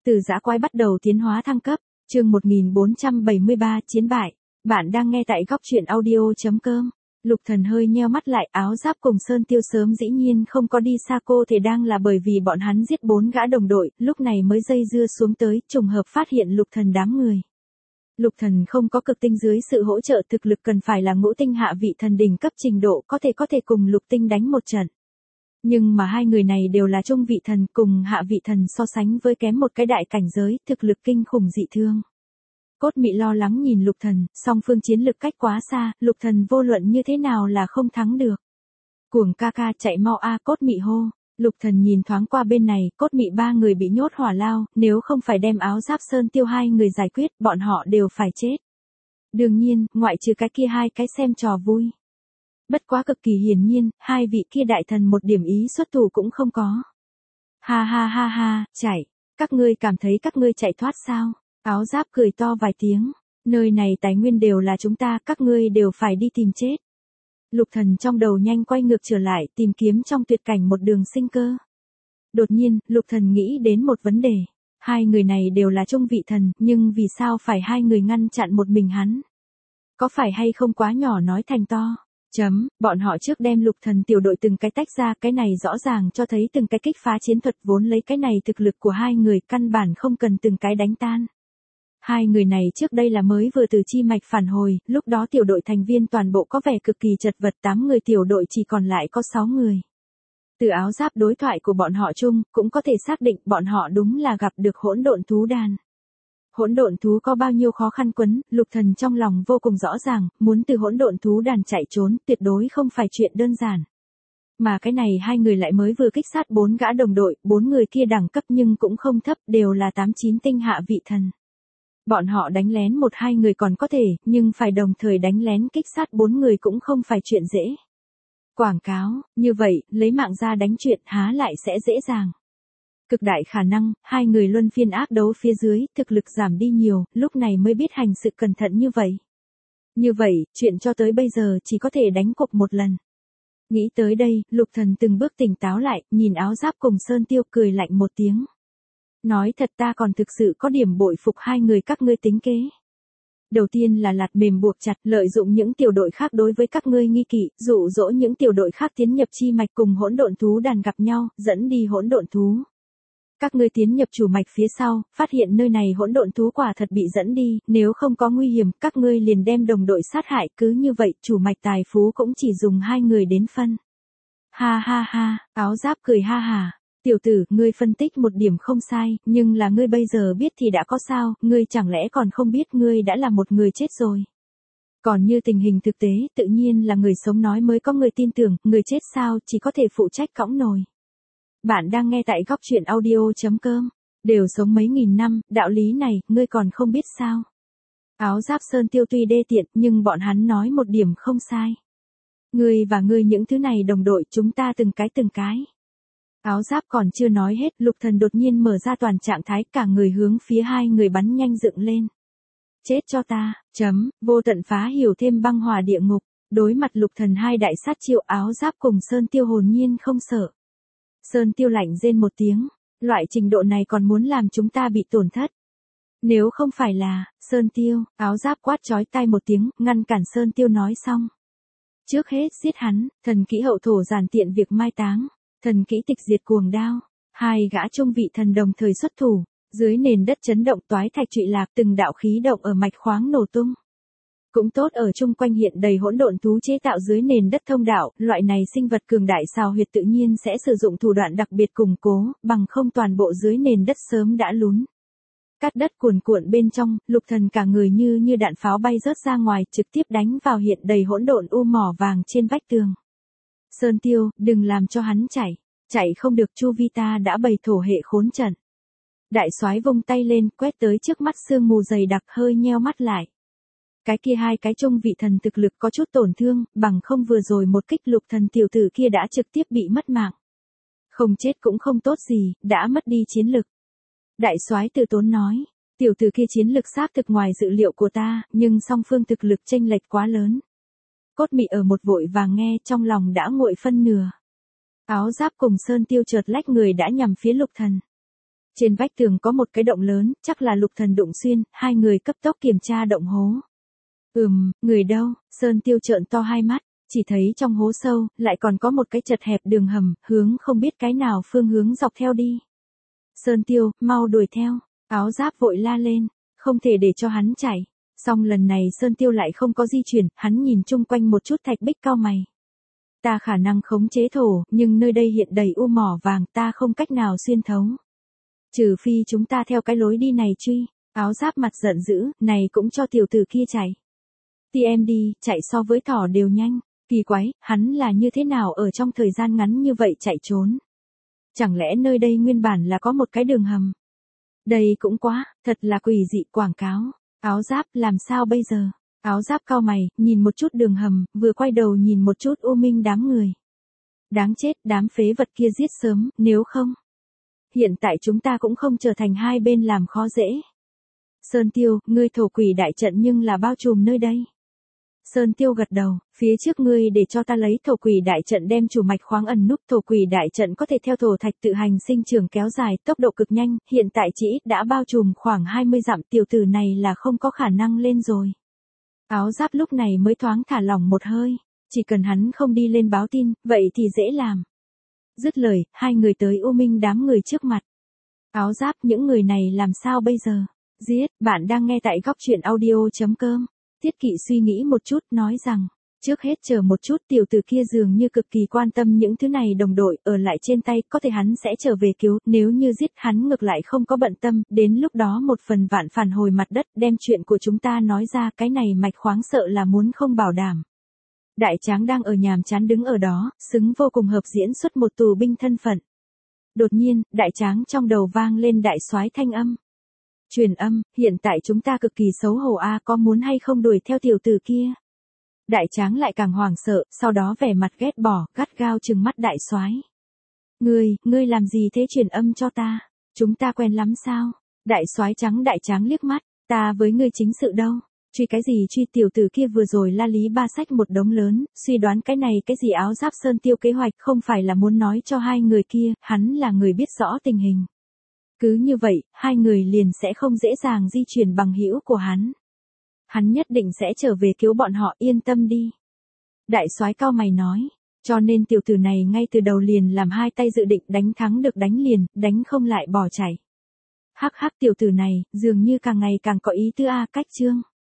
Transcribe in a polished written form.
Từ dã quái bắt đầu tiến hóa thăng cấp, chương 1473 chiến bại. Bạn đang nghe tại góc truyện audio.com. Lục Thần hơi nheo mắt lại, áo giáp cùng Sơn Tiêu sớm dĩ nhiên không có đi xa cô thể đang là bởi vì bọn hắn giết 4 gã đồng đội, lúc này mới dây dưa xuống tới, trùng hợp phát hiện Lục Thần đám người. Lục Thần không có cực tinh dưới sự hỗ trợ thực lực cần phải là ngũ tinh hạ vị thần đỉnh cấp trình độ có thể cùng lục tinh đánh một trận. Nhưng mà hai người này đều là trung vị thần, cùng hạ vị thần so sánh với kém một cái đại cảnh giới, thực lực kinh khủng dị thương. Cốt Mị lo lắng nhìn Lục Thần, song phương chiến lực cách quá xa, Lục Thần vô luận như thế nào là không thắng được. Cuồng ca ca chạy mau a, Cốt Mị hô. Lục Thần nhìn thoáng qua bên này, Cốt Mị ba người bị nhốt hỏa lao, nếu không phải đem áo giáp Sơn Tiêu hai người giải quyết, bọn họ đều phải chết. Đương nhiên, ngoại trừ cái kia hai cái xem trò vui. Bất quá cực kỳ hiển nhiên, hai vị kia đại thần một điểm ý xuất thủ cũng không có. Ha ha ha ha, chạy, các ngươi cảm thấy các ngươi chạy thoát sao? Áo giáp cười to vài tiếng, nơi này tài nguyên đều là chúng ta, các ngươi đều phải đi tìm chết. Lục Thần trong đầu nhanh quay ngược trở lại, tìm kiếm trong tuyệt cảnh một đường sinh cơ. Đột nhiên, Lục Thần nghĩ đến một vấn đề. Hai người này đều là trung vị thần, nhưng vì sao phải hai người ngăn chặn một mình hắn? Có phải hay không quá nhỏ nói thành to? Bọn họ trước đem Lục Thần tiểu đội từng cái tách ra, cái này rõ ràng cho thấy từng cái kích phá chiến thuật vốn lấy cái này thực lực của hai người căn bản không cần từng cái đánh tan. Hai người này trước đây là mới vừa từ chi mạch phản hồi, lúc đó tiểu đội thành viên toàn bộ có vẻ cực kỳ chật vật, 8 người tiểu đội chỉ còn lại có 6 người. Từ áo giáp đối thoại của bọn họ chung, cũng có thể xác định bọn họ đúng là gặp được hỗn độn thú đàn. Hỗn độn thú có bao nhiêu khó khăn quấn, Lục Thần trong lòng vô cùng rõ ràng, muốn từ hỗn độn thú đàn chạy trốn, tuyệt đối không phải chuyện đơn giản. Mà cái này hai người lại mới vừa kích sát 4 gã đồng đội, 4 người kia đẳng cấp nhưng cũng không thấp, đều là 8-9 tinh hạ vị thần. Bọn họ đánh lén 1-2 người còn có thể, nhưng phải đồng thời đánh lén kích sát 4 người cũng không phải chuyện dễ. Quảng cáo, như vậy, lấy mạng ra đánh chuyện há lại sẽ dễ dàng. Cực đại khả năng, hai người luân phiên áp đấu phía dưới, thực lực giảm đi nhiều, lúc này mới biết hành sự cẩn thận như vậy. Như vậy, chuyện cho tới bây giờ chỉ có thể đánh cục một lần. Nghĩ tới đây, Lục Thần từng bước tỉnh táo lại, nhìn áo giáp cùng Sơn Tiêu cười lạnh một tiếng. Nói thật ta còn thực sự có điểm bội phục hai người các ngươi tính kế. Đầu tiên là lạt mềm buộc chặt, lợi dụng những tiểu đội khác đối với các ngươi nghi kỵ, dụ dỗ những tiểu đội khác tiến nhập chi mạch cùng hỗn độn thú đàn gặp nhau, dẫn đi hỗn độn thú. Các ngươi tiến nhập chủ mạch phía sau, phát hiện nơi này hỗn độn thú quả thật bị dẫn đi, nếu không có nguy hiểm, các ngươi liền đem đồng đội sát hại, cứ như vậy, chủ mạch tài phú cũng chỉ dùng 2 người đến phân. Ha ha ha, áo giáp cười ha hà. Tiểu tử, ngươi phân tích một điểm không sai, nhưng là ngươi bây giờ biết thì đã có sao, ngươi chẳng lẽ còn không biết ngươi đã là một người chết rồi. Còn như tình hình thực tế, tự nhiên là người sống nói mới có người tin tưởng, người chết sao, chỉ có thể phụ trách cõng nồi. Bạn đang nghe tại góc truyện audio.com, đều sống mấy nghìn năm, đạo lý này, ngươi còn không biết sao. Áo giáp Sơn Tiêu tuy đê tiện, nhưng bọn hắn nói một điểm không sai. Ngươi và ngươi những thứ này đồng đội, chúng ta từng cái. Áo giáp còn chưa nói hết, Lục Thần đột nhiên mở ra toàn trạng thái, cả người hướng phía hai người bắn nhanh dựng lên. Chết cho ta, vô tận phá hiểu thêm băng hỏa địa ngục, đối mặt Lục Thần hai đại sát chiêu, áo giáp cùng Sơn Tiêu hồn nhiên không sợ. Sơn Tiêu lạnh rên một tiếng, loại trình độ này còn muốn làm chúng ta bị tổn thất. Nếu không phải là, Sơn Tiêu, áo giáp quát chói tai một tiếng, ngăn cản Sơn Tiêu nói xong. Trước hết giết hắn, thần kỹ hậu thổ giản tiện việc mai táng. Thần kỹ tịch diệt cuồng đao, hai gã trung vị thần đồng thời xuất thủ, dưới nền đất chấn động toái thạch trụy lạc, từng đạo khí động ở mạch khoáng nổ tung. Cũng tốt ở chung quanh hiện đầy hỗn độn thú chế tạo dưới nền đất thông đạo, loại này sinh vật cường đại xào huyệt tự nhiên sẽ sử dụng thủ đoạn đặc biệt củng cố, bằng không toàn bộ dưới nền đất sớm đã lún. Cát đất cuồn cuộn bên trong, Lục Thần cả người như đạn pháo bay rớt ra ngoài, trực tiếp đánh vào hiện đầy hỗn độn u mỏ vàng trên vách tường. Sơn Tiêu, đừng làm cho hắn chạy không được, chu vi ta đã bày thổ hệ khốn trận. Đại soái vung tay lên, quét tới trước mắt sương mù dày đặc, hơi nheo mắt lại. Cái kia hai cái trung vị thần thực lực có chút tổn thương, bằng không vừa rồi một kích Lục Thần tiểu tử kia đã trực tiếp bị mất mạng. Không chết cũng không tốt gì, đã mất đi chiến lực. Đại soái từ tốn nói, tiểu tử kia chiến lực xác thực ngoài dự liệu của ta, nhưng song phương thực lực chênh lệch quá lớn. Cốt Mị ở một vội vàng nghe, trong lòng đã nguội phân nửa. Áo giáp cùng Sơn Tiêu chợt lách người đã nhằm phía Lục Thần. Trên vách tường có một cái động lớn, chắc là Lục Thần đụng xuyên, hai người cấp tốc kiểm tra động hố. Người đâu? Sơn Tiêu trợn to hai mắt, chỉ thấy trong hố sâu, lại còn có một cái chật hẹp đường hầm, hướng không biết cái nào phương hướng dọc theo đi. Sơn Tiêu, mau đuổi theo, áo giáp vội la lên, không thể để cho hắn chạy. Xong lần này Sơn Tiêu lại không có di chuyển, hắn nhìn chung quanh một chút thạch bích cau mày. Ta khả năng khống chế thổ, nhưng nơi đây hiện đầy u mỏ vàng, ta không cách nào xuyên thấu. Trừ phi chúng ta theo cái lối đi này truy. Áo giáp mặt giận dữ, này cũng cho tiểu tử kia chạy. TMD, chạy so với thỏ đều nhanh. Kỳ quái, hắn là như thế nào ở trong thời gian ngắn như vậy chạy trốn? Chẳng lẽ nơi đây nguyên bản là có một cái đường hầm? Đây cũng quá, thật là quỷ dị quảng cáo. Áo giáp làm sao bây giờ? Áo giáp cau mày, nhìn một chút đường hầm, vừa quay đầu nhìn một chút U Minh đám người. Đáng chết, đám phế vật kia giết sớm, nếu không. Hiện tại chúng ta cũng không trở thành hai bên làm khó dễ. Sơn Tiêu, ngươi thổ quỷ đại trận nhưng là bao trùm nơi đây. Sơn Tiêu gật đầu, phía trước ngươi để cho ta lấy thổ quỷ đại trận đem chủ mạch khoáng ẩn núp, thổ quỷ đại trận có thể theo thổ thạch tự hành sinh trưởng kéo dài, tốc độ cực nhanh, hiện tại chỉ ít đã bao trùm khoảng 20 dặm, tiểu tử này là không có khả năng lên rồi. Áo giáp lúc này mới thoáng thả lỏng một hơi, chỉ cần hắn không đi lên báo tin, vậy thì dễ làm. Dứt lời, hai người tới U Minh đám người trước mặt. Áo giáp, những người này làm sao bây giờ? Giết, bạn đang nghe tại góc truyện audio.com. Tiết Kỵ suy nghĩ một chút, nói rằng, trước hết chờ một chút, tiểu tử kia dường như cực kỳ quan tâm những thứ này đồng đội, ở lại trên tay, có thể hắn sẽ trở về cứu, nếu như giết hắn ngược lại không có bận tâm, đến lúc đó một phần vạn phản hồi mặt đất, đem chuyện của chúng ta nói ra, cái này mạch khoáng sợ là muốn không bảo đảm. Đại Tráng đang ở nhàm chán đứng ở đó, xứng vô cùng hợp diễn xuất một tù binh thân phận. Đột nhiên, Đại Tráng trong đầu vang lên đại soái thanh âm. Truyền âm, hiện tại chúng ta cực kỳ xấu hổ a, có muốn hay không đuổi theo tiểu tử kia? Đại Tráng lại càng hoảng sợ, sau đó vẻ mặt ghét bỏ, gắt gao trừng mắt đại soái. Ngươi làm gì thế, truyền âm cho ta? Chúng ta quen lắm sao? Đại soái trắng Đại Tráng liếc mắt, ta với ngươi chính sự đâu? Truy cái gì truy, tiểu tử kia vừa rồi la lý ba sách một đống lớn, suy đoán cái này cái gì. Áo giáp Sơn Tiêu kế hoạch không phải là muốn nói cho hai người kia, hắn là người biết rõ tình hình. Cứ như vậy, hai người liền sẽ không dễ dàng di chuyển bằng hữu của hắn. Hắn nhất định sẽ trở về cứu bọn họ, yên tâm đi. Đại soái cao mày nói, cho nên tiểu tử này ngay từ đầu liền làm hai tay dự định đánh thắng được đánh liền, đánh không lại bỏ chạy. Hắc hắc, tiểu tử này, dường như càng ngày càng có ý tứ a, cách chương.